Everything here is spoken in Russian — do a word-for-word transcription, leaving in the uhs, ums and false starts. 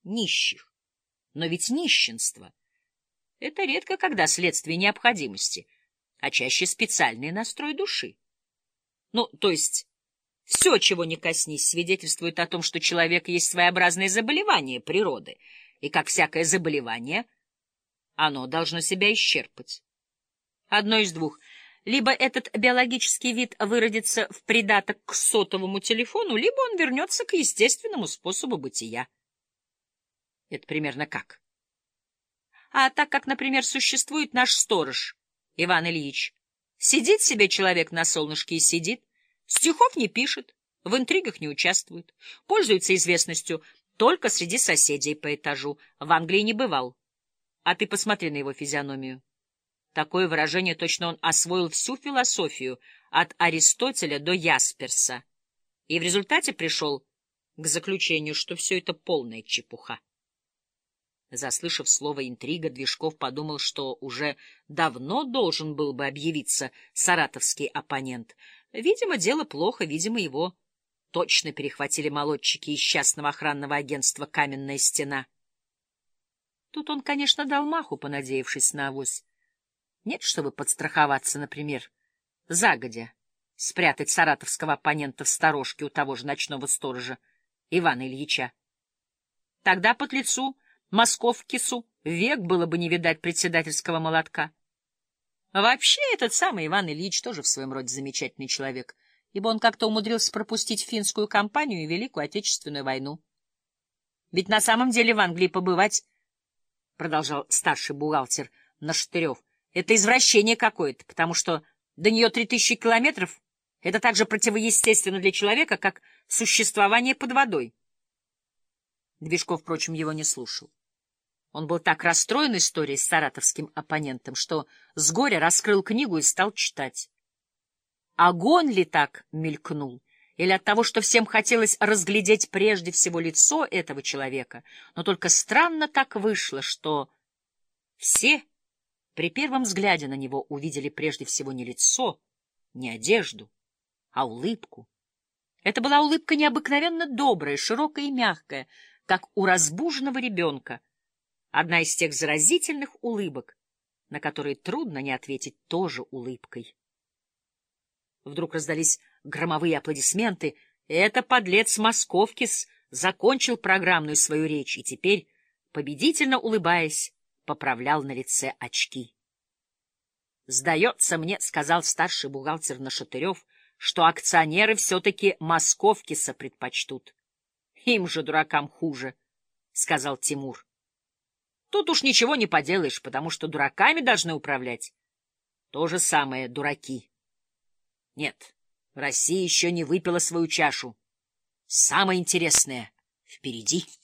нищих. Но ведь нищенство — это редко когда следствие необходимости, а чаще специальный настрой души. Ну, то есть все, чего не коснись, свидетельствует о том, что человек есть своеобразное заболевание природы, и, как всякое заболевание, оно должно себя исчерпать. Одно из двух. Либо этот биологический вид выродится в придаток к сотовому телефону, либо он вернется к естественному способу бытия. Это примерно как? А так как, например, существует наш сторож, Иван Ильич. Сидит себе человек на солнышке и сидит, стихов не пишет, в интригах не участвует, пользуется известностью только среди соседей по этажу, в Англии не бывал. А ты посмотри на его физиономию. Такое выражение, точно он освоил всю философию от Аристотеля до Ясперса, и в результате пришел к заключению, что все это полная чепуха. Заслышав слово «интрига», Движков подумал, что уже давно должен был бы объявиться саратовский оппонент. Видимо, дело плохо, видимо, его точно перехватили молодчики из частного охранного агентства «Каменная стена». Тут он, конечно, дал маху, понадеявшись на авось. Нет, чтобы подстраховаться, например, загодя, спрятать саратовского оппонента в сторожке у того же ночного сторожа Ивана Ильича. Тогда под лицу Московкису век было бы не видать председательского молотка. Вообще, этот самый Иван Ильич тоже в своем роде замечательный человек, ибо он как-то умудрился пропустить финскую кампанию и Великую Отечественную войну. Ведь на самом деле в Англии побывать, продолжал старший бухгалтер Нашатырев, это извращение какое-то, потому что до нее три тысячи километров — это так же противоестественно для человека, как существование под водой. Движков, впрочем, его не слушал. Он был так расстроен историей с саратовским оппонентом, что с горя раскрыл книгу и стал читать. Огонь ли так мелькнул, или от того, что всем хотелось разглядеть прежде всего лицо этого человека, но только странно так вышло, что все при первом взгляде на него увидели прежде всего не лицо, не одежду, а улыбку. Это была улыбка необыкновенно добрая, широкая и мягкая, как у разбуженного ребенка. Одна из тех заразительных улыбок, на которые трудно не ответить тоже улыбкой. Вдруг раздались громовые аплодисменты. Это подлец Московкис закончил программную свою речь и теперь, победительно улыбаясь, поправлял на лице очки. «Сдается мне, — сказал старший бухгалтер Нашатырев, — что акционеры все-таки Московкиса предпочтут. Им же, дуракам, хуже, — сказал Тимур. Тут уж ничего не поделаешь, потому что дураками должны управлять то же самое дураки. Нет, Россия еще не выпила свою чашу. Самое интересное впереди.